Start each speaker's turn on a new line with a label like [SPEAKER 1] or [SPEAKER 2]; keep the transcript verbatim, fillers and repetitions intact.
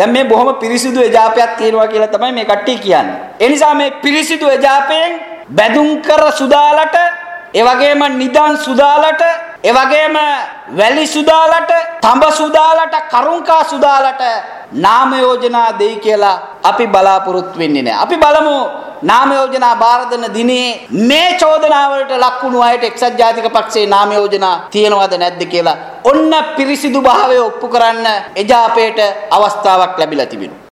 [SPEAKER 1] දැන් මේ බොහොම පිරිසිදු එජාපයක් තියෙනවා කියලා තමයි මේ කට්ටිය කියන්නේ. ඒ නිසා මේ පිරිසිදු එජාපයෙන් බැදුම් කර සුදාලට, ඒ වගේම නිදන් සුදාලට, ඒ වගේම වැලි සුදාලට, තඹ සුදාලට, කරුංකා සුදාලට නාම යෝජනා දෙයි කියලා අපි බලාපොරොත්තු වෙන්නේ නැහැ. අපි බලමු නාම යෝජනා බාර දෙන දිනේ මේ චෝදනාවලට ලක් වුණු අයට එක්සත් ජාතික පක්ෂයේ නාම යෝජනා තියෙනවද නැද්ද කියලා ඔන්න පිරිසිදු භාවය ඔප්පු කරන්න එජාපයට අවස්ථාවක් ලැබිලා තිබෙනවා.